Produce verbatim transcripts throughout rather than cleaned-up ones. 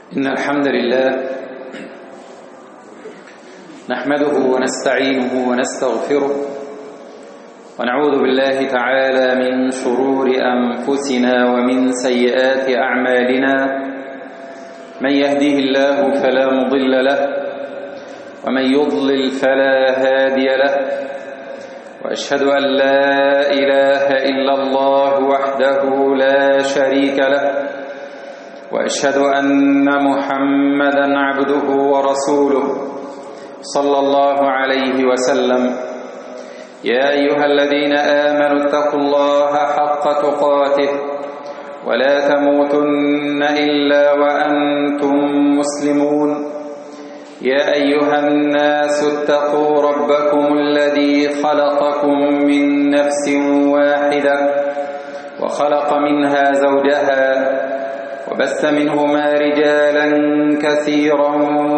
إن الحمد لله نحمده ونستعينه ونستغفره ونعوذ بالله تعالى من شرور أنفسنا ومن سيئات أعمالنا. من يهديه الله فلا مضل له ومن يضلل فلا هادي له، وأشهد أن لا إله إلا الله وحده لا شريك له، وأشهد أن محمدًا عبده ورسوله صلى الله عليه وسلم. يا أيها الذين آمنوا اتقوا الله حق تقاته ولا تموتن إلا وأنتم مسلمون. يا أيها الناس اتقوا ربكم الذي خلقكم من نفس واحدة وخلق منها زوجها وبث منهما رجالا كثيرا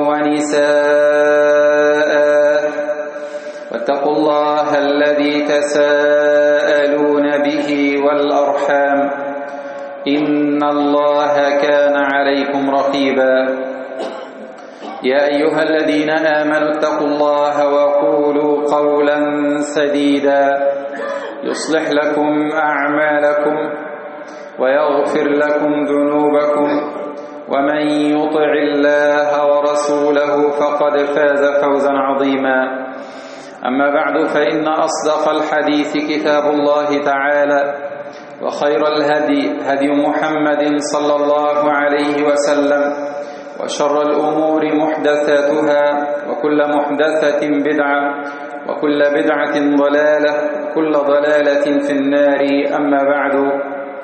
ونساء، واتقوا الله الذي تساءلون به والأرحام إن الله كان عليكم رقيبا. يا أيها الذين آمنوا اتقوا الله وقولوا قولا سديدا يصلح لكم أعمالكم ويغفر لكم ذنوبكم، ومن يطع الله ورسوله فقد فاز فوزا عظيما. أما بعد، فإن أصدق الحديث كتاب الله تعالى، وخير الهدي هدي محمد صلى الله عليه وسلم، وشر الأمور محدثاتها، وكل محدثة بدعة، وكل بدعة ضلالة، وكل ضلالة في النار. أما بعد،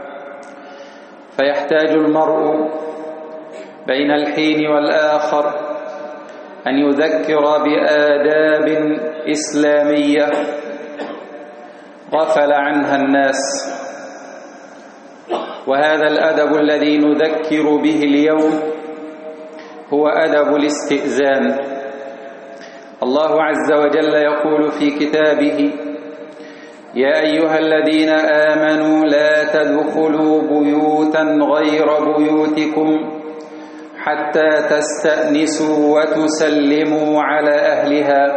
فيحتاج المرء بين الحين والآخر أن يذكر بآداب إسلامية غفل عنها الناس، وهذا الأدب الذي نذكر به اليوم هو أدب الاستئذان. الله عز وجل يقول في كتابه: يا أيها الذين آمنوا لا تدخلوا بيوتا غير بيوتكم حتى تستأنسوا وتسلموا على أهلها،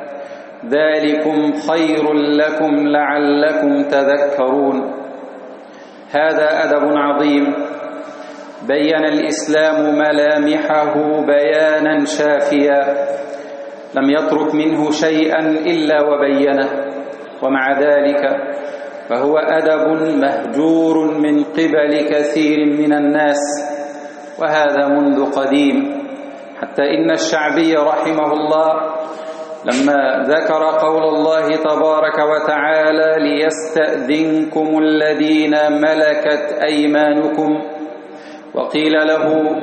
ذلكم خير لكم لعلكم تذكرون. هذا أدب عظيم بين الإسلام ملامحه بيانا شافيا، لم يترك منه شيئا إلا وبينه، ومع ذلك فهو أدب مهجور من قبل كثير من الناس، وهذا منذ قديم، حتى إن الشعبي رحمه الله لما ذكر قول الله تبارك وتعالى: ليستأذنكم الذين ملكت أيمانكم، وقيل له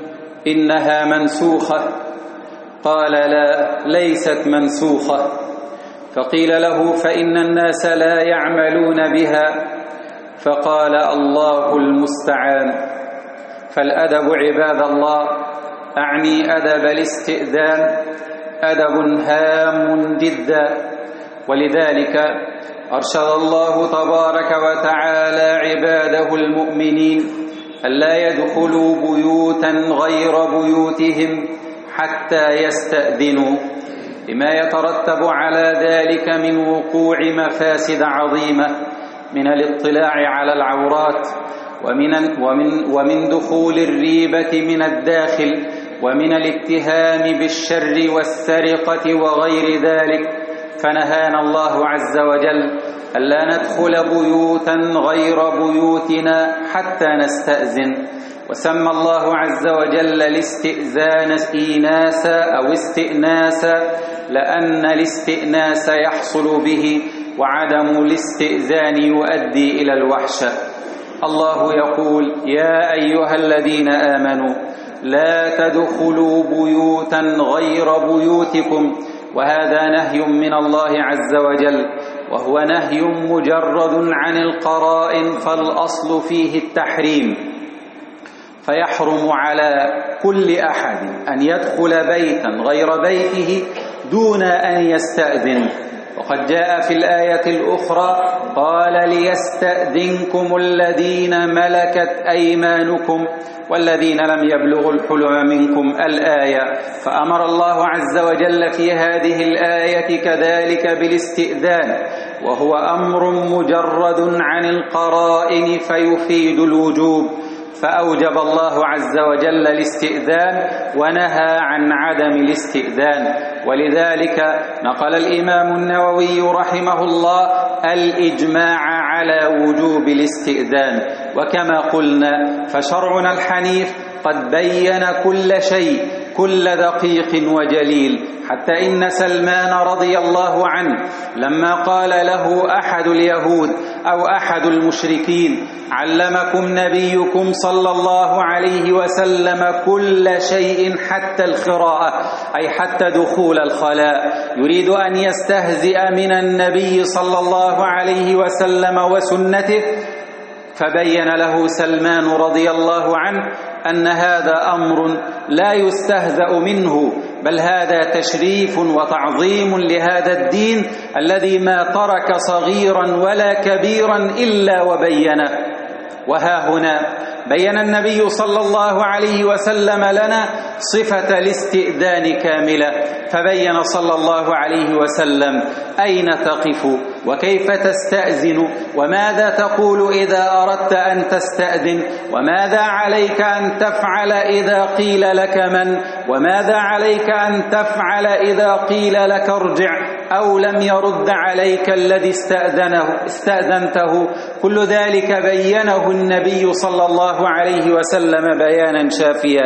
إنها منسوخة، قال: لا، ليست منسوخة. فقيل له: فإن الناس لا يعملون بها، فقال: الله المستعان. فالأدب عباد الله، أعني أدب الاستئذان، أدب هام جدا، ولذلك أرشد الله تبارك وتعالى عباده المؤمنين ألا يدخلوا بيوتا غير بيوتهم حتى يستأذنوا، لما يترتب على ذلك من وقوع مفاسد عظيمة، من الاطلاع على العورات، ومن, ومن, ومن دخول الريبة من الداخل، ومن الاتهام بالشر والسرقة وغير ذلك. فنهانا الله عز وجل ألا ندخل بيوتا غير بيوتنا حتى نستأذن، وسمى الله عز وجل الاستئذان إيناسا أو استئناسا، لأن الاستئناس يحصل به، وعدم الاستئذان يؤدي إلى الوحشة. الله يقول: يا أيها الذين آمنوا لا تدخلوا بيوتا غير بيوتكم، وهذا نهي من الله عز وجل، وهو نهي مجرد عن القرائن، فالأصل فيه التحريم، فيحرم على كل أحد أن يدخل بيتا غير بيته دون أن يستأذن، وقد جاء في الآية الأخرى قال ليستأذنكم الذين ملكت أيمانكم والذين لم يبلغوا الحلم منكم الآية. فأمر الله عز وجل في هذه الآية كذلك بالاستئذان، وهو أمر مجرد عن القرائن فيفيد الوجوب، فأوجب الله عز وجل الاستئذان ونهى عن عدم الاستئذان. ولذلك نقل الإمام النووي رحمه الله الإجماع على وجوب الاستئذان. وكما قلنا فشرعنا الحنيف قد بين كل شيء، كل دقيق وجليل، حتى إن سلمان رضي الله عنه لما قال له أحد اليهود أو أحد المشركين علمكم نبيكم صلى الله عليه وسلم كل شيء حتى القراءة، أي حتى دخول الخلاء، يريد أن يستهزئ من النبي صلى الله عليه وسلم وسنته، فبين له سلمان رضي الله عنه أن هذا أمر لا يستهزأ منه، بل هذا تشريف وتعظيم لهذا الدين الذي ما ترك صغيرا ولا كبيرا إلا وبينه. وها هنا بين النبي صلى الله عليه وسلم لنا صفة الاستئذان كاملة، فبين صلى الله عليه وسلم أين تقف وكيف تستأذن وماذا تقول إذا أردت أن تستأذن، وماذا عليك أن تفعل إذا قيل لك من، وماذا عليك أن تفعل إذا قيل لك ارجع أو لم يرد عليك الذي استأذنه استأذنته. كل ذلك بينه النبي صلى الله عليه وسلم بيانا شافيا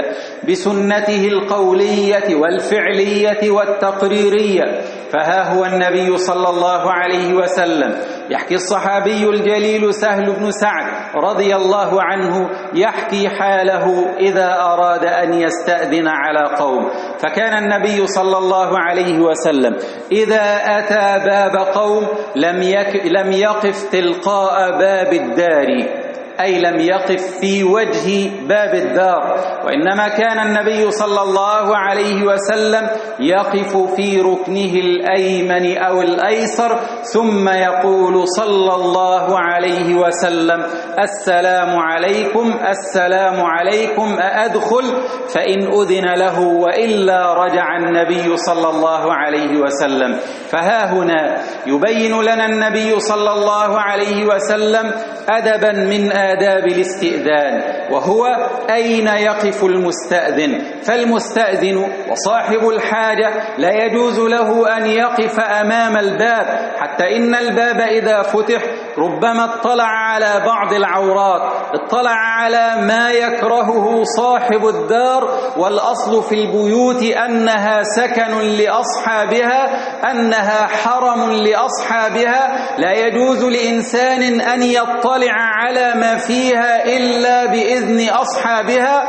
بسنته القولية والفعلية والتقريرية. فها هو النبي صلى الله عليه وسلم يحكي الصحابي الجليل سهل بن سعد رضي الله عنه يحكي حاله إذا أراد أن يستأذن على قوم. فكان النبي صلى الله عليه وسلم إذا أتى باب قوم لم, يك لم يقف تلقاء باب الدار، أي لم يقف في وجه باب الدار، وإنما كان النبي صلى الله عليه وسلم يقف في ركنه الأيمن أو الأيسر، ثم يقول صلى الله عليه وسلم السلام عليكم السلام عليكم أأدخل، فإن أذن له وإلا رجع النبي صلى الله عليه وسلم. فها هنا يبين لنا النبي صلى الله عليه وسلم أدبا من آداب الاستئذان، وهو أين يقف المستأذن. فالمستأذن وصاحب الحاجة لا يجوز له أن يقف أمام الباب، حتى إن الباب إذا فتح ربما اطلع على بعض العورات، اطلع على ما يكرهه صاحب الدار، والأصل في البيوت أنها سكن لأصحابها، أنها حرم لأصحابها، لا يجوز لإنسان أن يطلع على ما فيها إلا بإذن أصحابها.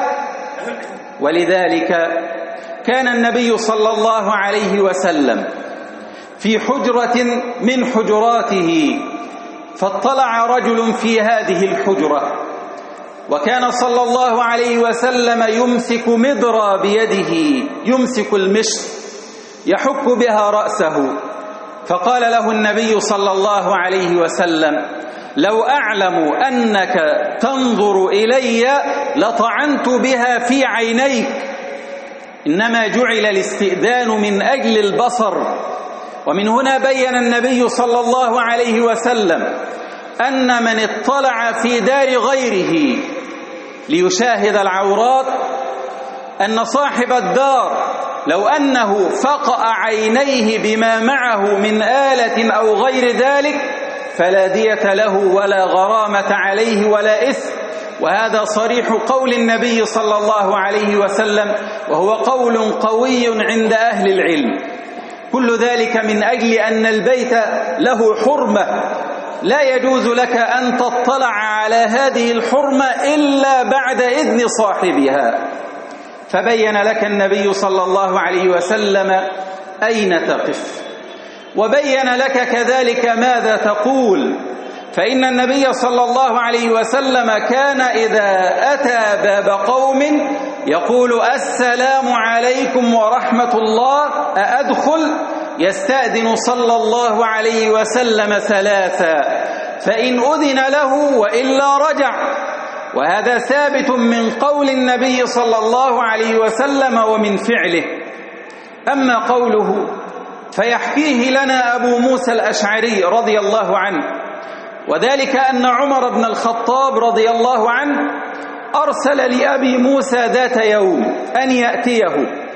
ولذلك كان النبي صلى الله عليه وسلم في حجرة من حجراته، فاطلع رجل في هذه الحجرة، وكان صلى الله عليه وسلم يمسك مدرى بيده، يمسك المشط يحك بها رأسه. فقال له النبي صلى الله عليه وسلم لو أعلم أنك تنظر إلي لطعنت بها في عينيك، إنما جعل الاستئذان من أجل البصر. ومن هنا بين النبي صلى الله عليه وسلم أن من اطلع في دار غيره ليشاهد العورات، أن صاحب الدار لو أنه فقأ عينيه بما معه من آلة أو غير ذلك فلا دية له ولا غرامة عليه ولا إثم. وهذا صريح قول النبي صلى الله عليه وسلم، وهو قول قوي عند أهل العلم. كل ذلك من أجل أن البيت له حرمة، لا يجوز لك أن تطلع على هذه الحرمة إلا بعد إذن صاحبها. فبين لك النبي صلى الله عليه وسلم أين تقف، وبين لك كذلك ماذا تقول. فإن النبي صلى الله عليه وسلم كان إذا أتى باب قوم يقول السلام عليكم ورحمة الله أأدخل، يستأذن صلى الله عليه وسلم ثلاثا فإن أذن له وإلا رجع، وهذا ثابت من قول النبي صلى الله عليه وسلم ومن فعله. أما قوله فيحكيه لنا أبو موسى الأشعري رضي الله عنه، وذلك أن عمر بن الخطاب رضي الله عنه أرسل لأبي موسى ذات يوم أن يأتيه،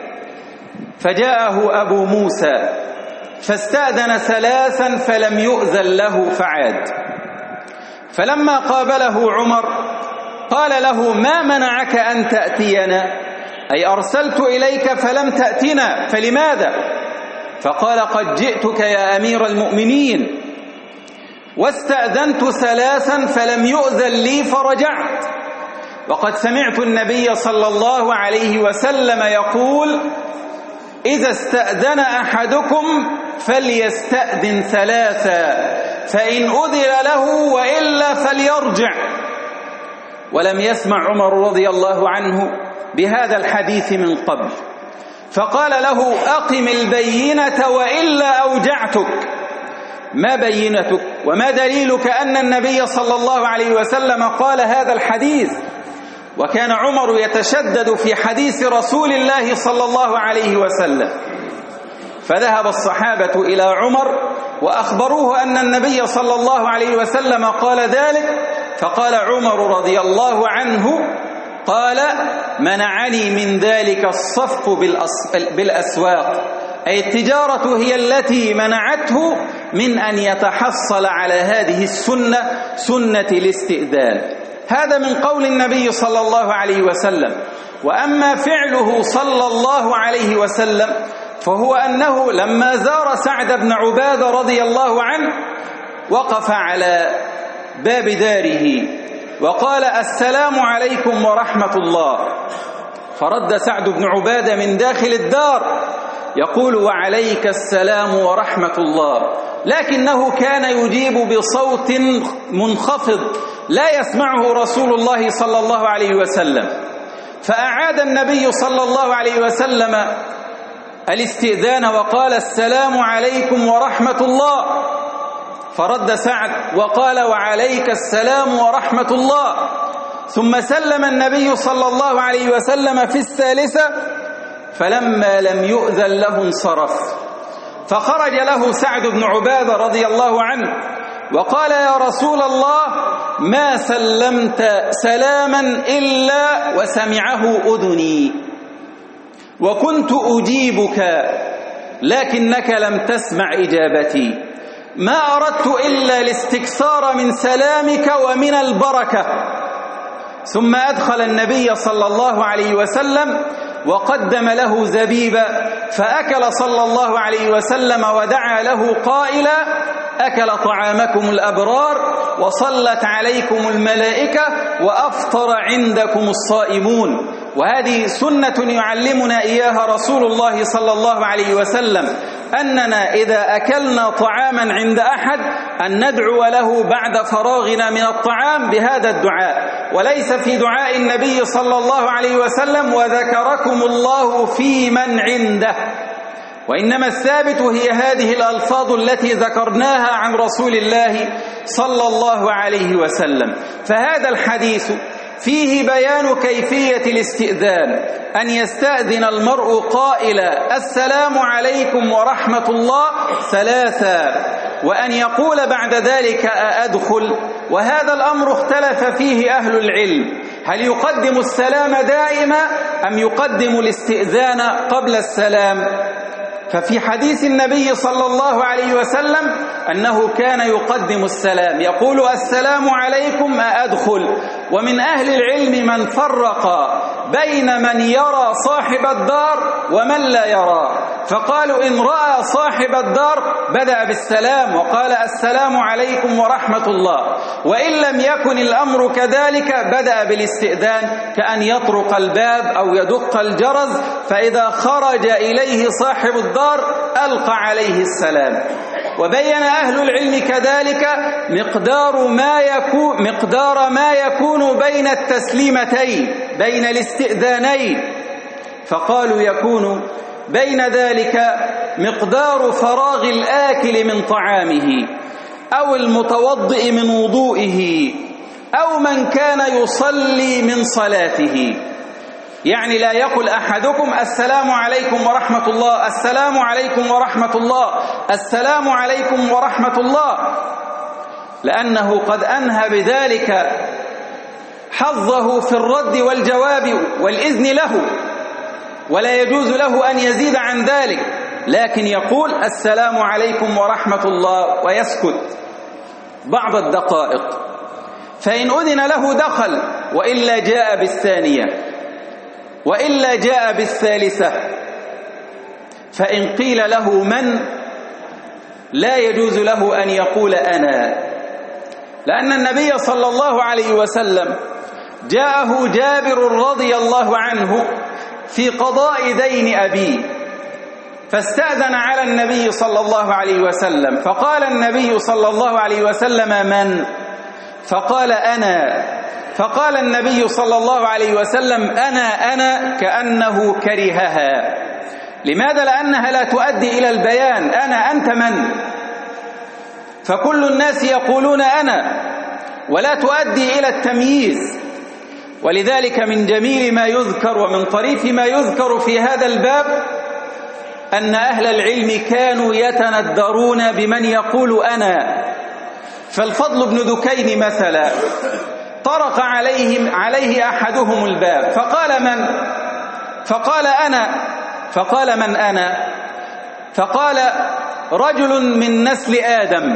فجاءه أبو موسى فاستأذن ثلاثا فلم يؤذن له فعاد. فلما قابله عمر قال له: ما منعك أن تأتينا؟ أي أرسلت إليك فلم تأتنا، فلماذا؟ فقال: قد جئتك يا أمير المؤمنين، واستأذنت ثلاثا فلم يؤذن لي فرجعت، وقد سمعت النبي صلى الله عليه وسلم يقول: إذا استأذن أحدكم فليستأذن ثلاثا فإن أذن له وإلا فليرجع. ولم يسمع عمر رضي الله عنه بهذا الحديث من قبل، فقال له: أقم البينة وإلا أوجعتك. ما بينتك وما دليلك أن النبي صلى الله عليه وسلم قال هذا الحديث؟ وكان عمر يتشدد في حديث رسول الله صلى الله عليه وسلم. فذهب الصحابة إلى عمر وأخبروه أن النبي صلى الله عليه وسلم قال ذلك، فقال عمر رضي الله عنه: قال: منعني من ذلك الصفق بالأسواق، أي التجارة هي التي منعته من أن يتحصل على هذه السنة، سنة الاستئذان. هذا من قول النبي صلى الله عليه وسلم. وأما فعله صلى الله عليه وسلم فهو أنه لما زار سعد بن عبادة رضي الله عنه وقف على باب داره وقال: السلام عليكم ورحمة الله. فرد سعد بن عبادة من داخل الدار يقول: وعليك السلام ورحمة الله، لكنه كان يجيب بصوت منخفض لا يسمعه رسول الله صلى الله عليه وسلم. فأعاد النبي صلى الله عليه وسلم الاستئذان وقال: السلام عليكم ورحمة الله. فرد سعد وقال: وعليك السلام ورحمة الله. ثم سلم النبي صلى الله عليه وسلم في الثالثة، فلما لم يؤذن له انصرف. فخرج له سعد بن عبادة رضي الله عنه وقال: يا رسول الله، ما سلمت سلاما إلا وسمعه أذني، وكنت أجيبك لكنك لم تسمع إجابتي، ما أردت إلا الاستكثار من سلامك ومن البركة. ثم أدخل النبي صلى الله عليه وسلم وقدم له زبيبا، فأكل صلى الله عليه وسلم ودعا له قائلا: أكل طعامكم الأبرار وصلت عليكم الملائكة وأفطر عندكم الصائمون. وهذه سنة يعلمنا إياها رسول الله صلى الله عليه وسلم، أننا إذا أكلنا طعاما عند أحد أن ندعو له بعد فراغنا من الطعام بهذا الدعاء، وليس في دعاء النبي صلى الله عليه وسلم: وذكركم الله في من عنده. وإنما الثابت هي هذه الألفاظ التي ذكرناها عن رسول الله صلى الله عليه وسلم. فهذا الحديث فيه بيان كيفية الاستئذان، أن يستأذن المرء قائلا: السلام عليكم ورحمة الله ثلاثا، وأن يقول بعد ذلك: أأدخل؟ وهذا الأمر اختلف فيه أهل العلم، هل يقدم السلام دائما أم يقدم الاستئذان قبل السلام؟ ففي حديث النبي صلى الله عليه وسلم أنه كان يقدم السلام، يقول: السلام عليكم أأدخل. ومن أهل العلم من فرق بين من يرى صاحب الدار ومن لا يرى، فقالوا إن رأى صاحب الدار بدأ بالسلام وقال: السلام عليكم ورحمة الله، وإن لم يكن الأمر كذلك بدأ بالاستئذان، كأن يطرق الباب أو يدق الجرس، فإذا خرج إليه صاحب الدار ألقى عليه السلام. وبين أهل العلم كذلك مقدار ما يكون مقدار ما يكون بين التسليمتين، بين الاستئذانين، فقالوا يكون بين ذلك مقدار فراغ الآكل من طعامه أو المتوضئ من وضوئه أو من كان يصلي من صلاته. يعني لا يقل أحدكم السلام عليكم ورحمة الله، السلام عليكم ورحمة الله، السلام عليكم ورحمة الله، لأنه قد أنهى بذلك حظه في الرد والجواب والإذن له، ولا يجوز له أن يزيد عن ذلك، لكن يقول السلام عليكم ورحمة الله ويسكت بعض الدقائق، فإن أذن له دخل، وإلا جاء بالثانية، وإلا جاء بالثالثة. فإن قيل له من، لا يجوز له أن يقول أنا، لأن النبي صلى الله عليه وسلم جاءه جابر رضي الله عنه في قضاء دين أبيه، فاستأذن على النبي صلى الله عليه وسلم، فقال النبي صلى الله عليه وسلم من؟ فقال أنا، فقال النبي صلى الله عليه وسلم أنا أنا كأنه كرهها. لماذا؟ لأنها لا تؤدي إلى البيان، أنا أنت من؟ فكل الناس يقولون أنا، ولا تؤدي إلى التمييز. ولذلك من جميل ما يذكر ومن طريف ما يذكر في هذا الباب أن أهل العلم كانوا يتندرون بمن يقول أنا. فالفضل بن دكين مثلا طرق عليهم عليه أحدهم الباب فقال من؟ فقال أنا. فقال من أنا؟ فقال رجل من نسل آدم.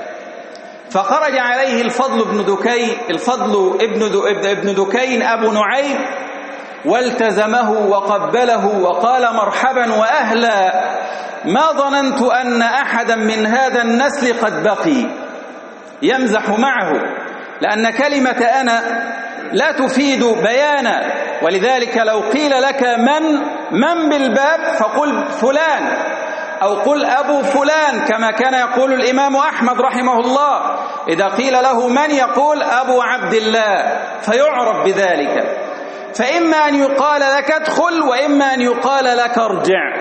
فخرج عليه الفضل بن دكين الفضل ابن دكين أبو نعيم والتزمه وقبله وقال مرحبا وأهلا، ما ظننت أن أحدا من هذا النسل قد بقي، يمزح معه، لأن كلمة أنا لا تفيد بيانا. ولذلك لو قيل لك من من بالباب فقل فلان، أو قل أبو فلان، كما كان يقول الإمام أحمد رحمه الله، إذا قيل له من يقول أبو عبد الله، فيعرف بذلك. فإما أن يقال لك ادخل، وإما أن يقال لك ارجع.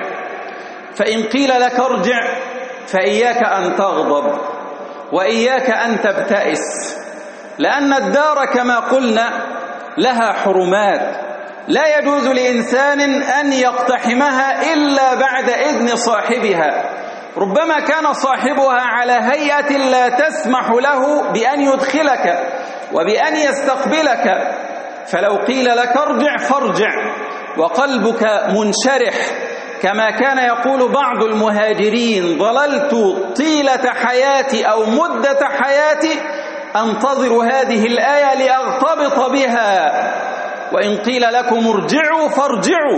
فإن قيل لك ارجع فإياك أن تغضب وإياك أن تبتئس، لأن الدار كما قلنا لها حرمات، لا يجوز لإنسان أن يقتحمها إلا بعد إذن صاحبها. ربما كان صاحبها على هيئة لا تسمح له بأن يدخلك وبأن يستقبلك، فلو قيل لك ارجع فارجع وقلبك منشرح، كما كان يقول بعض المهاجرين: ضللت طيلة حياتي أو مدة حياتي أنتظر هذه الآية لأغتبط بها. وإن قيل لكم ارجعوا فارجعوا،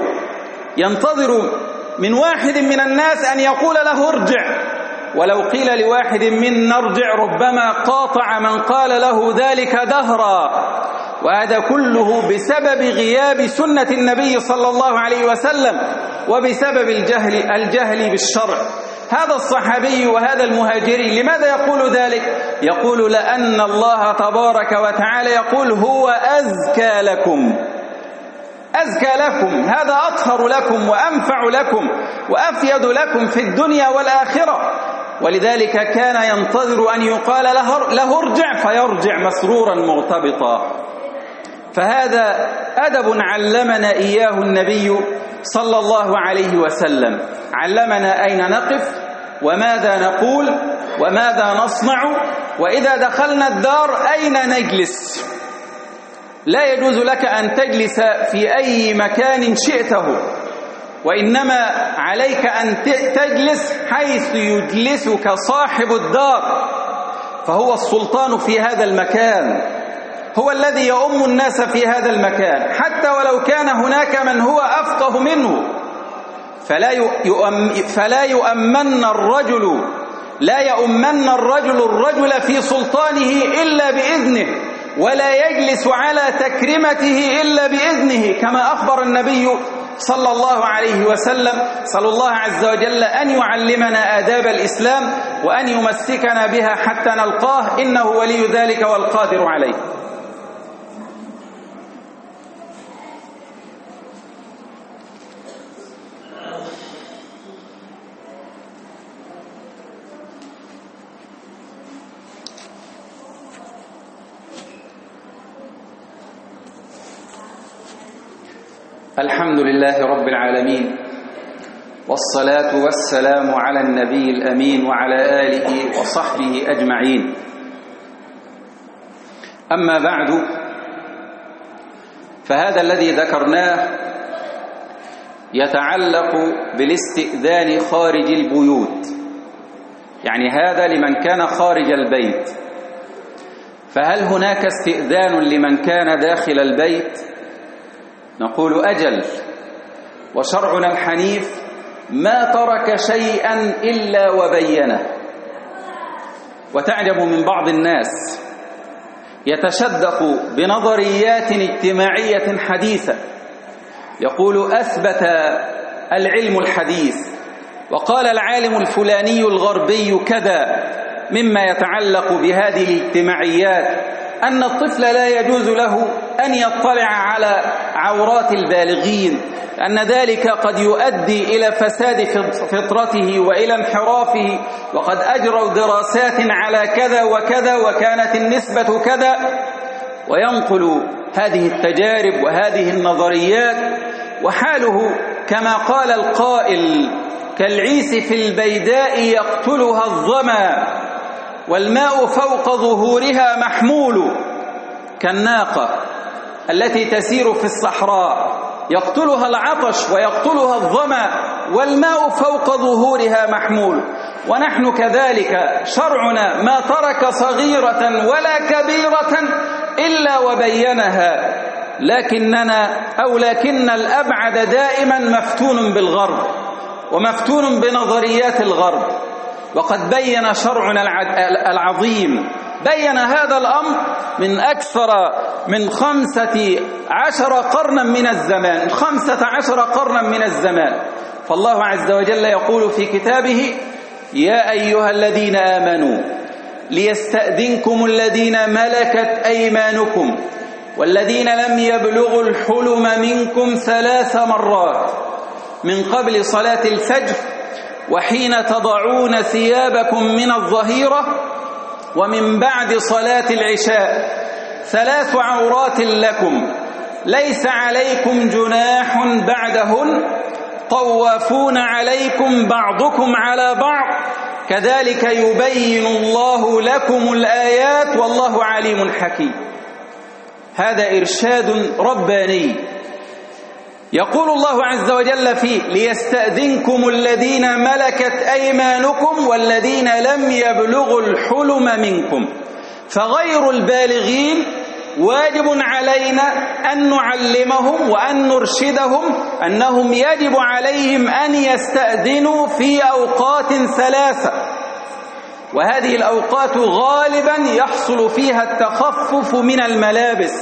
ينتظر من واحد من الناس أن يقول له ارجع، ولو قيل لواحد منا ارجع ربما قاطع من قال له ذلك دهرا. وهذا كله بسبب غياب سنة النبي صلى الله عليه وسلم وبسبب الجهل الجهل بالشرع. هذا الصحابي وهذا المهاجري لماذا يقول ذلك؟ يقول لأن الله تبارك وتعالى يقول هو أزكى لكم، أزكى لكم، هذا أطهر لكم وأنفع لكم وأفيد لكم في الدنيا والآخرة. ولذلك كان ينتظر أن يقال له ارجع فيرجع مسرورا مرتبطا. فهذا أدب علمنا إياه النبي صلى الله عليه وسلم، علمنا أين نقف وماذا نقول وماذا نصنع، وإذا دخلنا الدار أين نجلس. لا يجوز لك أن تجلس في أي مكان شئته، وإنما عليك أن تجلس حيث يجلسك صاحب الدار، فهو السلطان في هذا المكان، هو الذي يؤم الناس في هذا المكان، حتى ولو كان هناك من هو أفقه منه. فلا يؤم فلا يؤمن الرجل لا يؤمن الرجل الرجل في سلطانه إلا بإذنه، ولا يجلس على تكريمته إلا بإذنه، كما أخبر النبي صلى الله عليه وسلم. صلى الله عز وجل أن يعلمنا آداب الإسلام وأن يمسكنا بها حتى نلقاه، إنه ولي ذلك والقادر عليه. الحمد لله رب العالمين، والصلاة والسلام على النبي الأمين وعلى آله وصحبه أجمعين. أما بعد، فهذا الذي ذكرناه يتعلق بالاستئذان خارج البيوت، يعني هذا لمن كان خارج البيت. فهل هناك استئذان لمن كان داخل البيت؟ نقول أجل، وشرعنا الحنيف ما ترك شيئا إلا وبينه. وتعجب من بعض الناس يتشدق بنظريات اجتماعية حديثة، يقول أثبت العلم الحديث وقال العالم الفلاني الغربي كذا، مما يتعلق بهذه الاجتماعيات أن الطفل لا يجوز له أن يطلع على عورات البالغين، أن ذلك قد يؤدي إلى فساد فطرته وإلى انحرافه، وقد أجروا دراسات على كذا وكذا وكانت النسبة كذا، وينقل هذه التجارب وهذه النظريات، وحاله كما قال القائل: كالعيس في البيداء يقتلها الظما والماء فوق ظهورها محمول، كالناقة التي تسير في الصحراء يقتلها العطش ويقتلها الظما والماء فوق ظهورها محمول. ونحن كذلك شرعنا ما ترك صغيرة ولا كبيرة إلا وبينها، لكننا أو لكن الأبعد دائما مفتون بالغرب ومفتون بنظريات الغرب. وقد بين شرعنا العظيم بين هذا الأمر من أكثر من خمسة عشر قرنا من الزمان خمسة عشر قرنا من الزمان. فالله عز وجل يقول في كتابه: يا أيها الذين آمنوا ليستأذنكم الذين ملكت أيمانكم والذين لم يبلغوا الحلم منكم ثلاث مرات من قبل صلاة الفجر وحين تضعون ثيابكم من الظهيرة ومن بعد صلاة العشاء، ثلاث عورات لكم ليس عليكم جناح بعدهن، طوافون عليكم بعضكم على بعض، كذلك يبين الله لكم الآيات والله عليم حكيم. هذا إرشاد رباني. يقول الله عز وجل فيه: ليستأذنكم الذين ملكت أيمانكم والذين لم يبلغوا الحلم منكم. فغير البالغين واجب علينا أن نعلمهم وأن نرشدهم أنهم يجب عليهم أن يستأذنوا في أوقات ثلاثة، وهذه الأوقات غالبا يحصل فيها التخفف من الملابس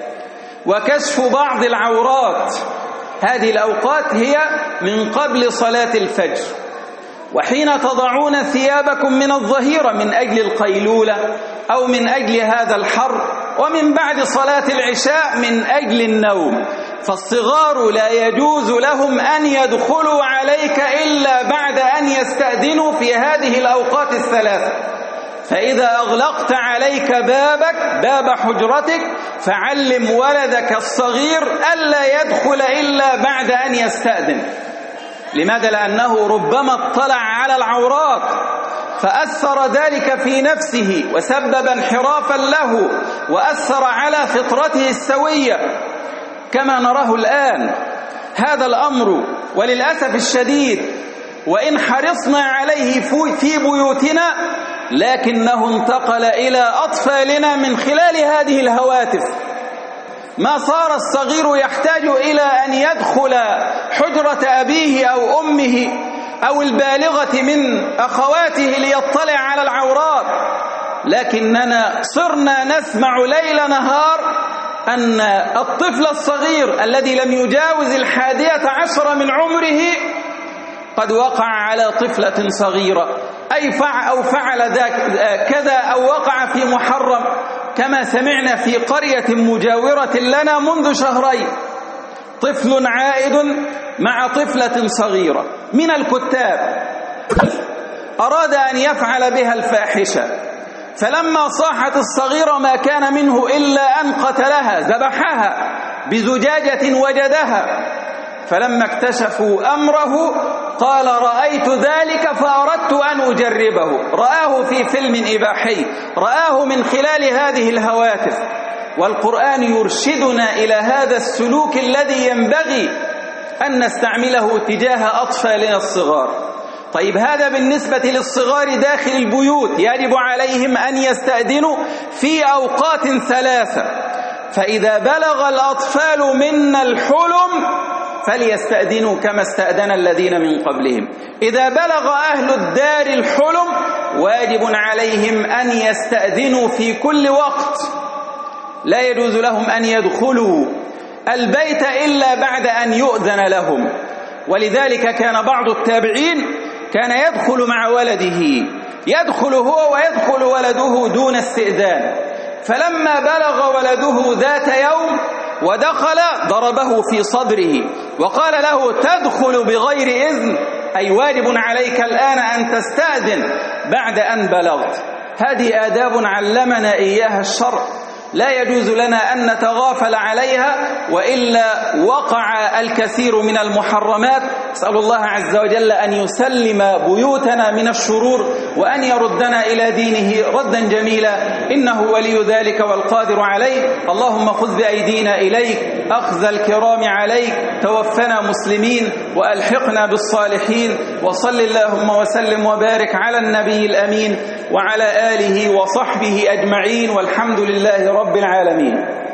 وكشف بعض العورات. هذه الأوقات هي من قبل صلاة الفجر وحين تضعون ثيابكم من الظهيرة من أجل القيلولة أو من أجل هذا الحر، ومن بعد صلاة العشاء من أجل النوم. فالصغار لا يجوز لهم أن يدخلوا عليك إلا بعد أن يستأذنوا في هذه الأوقات الثلاثة. فإذا أغلقت عليك بابك باب حجرتك فعلم ولدك الصغير ألا يدخل إلا بعد أن يستأذن. لماذا؟ لأنه ربما اطلع على العورات فأثر ذلك في نفسه وسبب انحرافا له وأثر على فطرته السوية كما نراه الآن. هذا الأمر وللأسف الشديد وإن حرصنا عليه في بيوتنا لكنه انتقل إلى أطفالنا من خلال هذه الهواتف. ما صار الصغير يحتاج إلى أن يدخل حجرة أبيه أو أمه أو البالغة من أخواته ليطلع على العورات، لكننا صرنا نسمع ليل نهار أن الطفل الصغير الذي لم يجاوز الحادية عشر من عمره قد وقع على طفلة صغيرة أي فعل أو فعل ذاك كذا أو وقع في محرم، كما سمعنا في قرية مجاورة لنا منذ شهرين طفل عائد مع طفلة صغيرة من الكتاب أراد أن يفعل بها الفاحشة، فلما صاحت الصغيرة ما كان منه إلا أن قتلها، ذبحها بزجاجة وجدها فلما اكتشفوا أمره قال رأيت ذلك فأردت أن أجربه. رآه في فيلم إباحي، رآه من خلال هذه الهواتف. والقرآن يرشدنا إلى هذا السلوك الذي ينبغي أن نستعمله تجاه أطفالنا الصغار. طيب هذا بالنسبة للصغار داخل البيوت، يجب عليهم أن يستأذنوا في أوقات ثلاثة. فإذا بلغ الأطفال منا الحلم فليستأذنوا كما استأذن الذين من قبلهم. إذا بلغ أهل الدار الحلم واجب عليهم أن يستأذنوا في كل وقت، لا يجوز لهم أن يدخلوا البيت إلا بعد أن يؤذن لهم. ولذلك كان بعض التابعين كان يدخل مع ولده، يدخل هو ويدخل ولده دون استئذان، فلما بلغ ولده ذات يوم ودخل ضربه في صدره وقال له تدخل بغير إذن، أي واجب عليك الآن أن تستأذن بعد أن بلغت. هذه آداب علمنا إياها الشرع، لا يجوز لنا أن نتغافل عليها، وإلا وقع الكثير من المحرمات. أسأل الله عز وجل أن يسلم بيوتنا من الشرور وأن يردنا إلى دينه ردا جميلا، إنه ولي ذلك والقادر عليه. اللهم خذ بأيدينا إليك أخذ الكرام عليك، توفنا مسلمين وألحقنا بالصالحين. وصل اللهم وسلم وبارك على النبي الأمين وعلى آله وصحبه أجمعين، والحمد لله رب العالمين.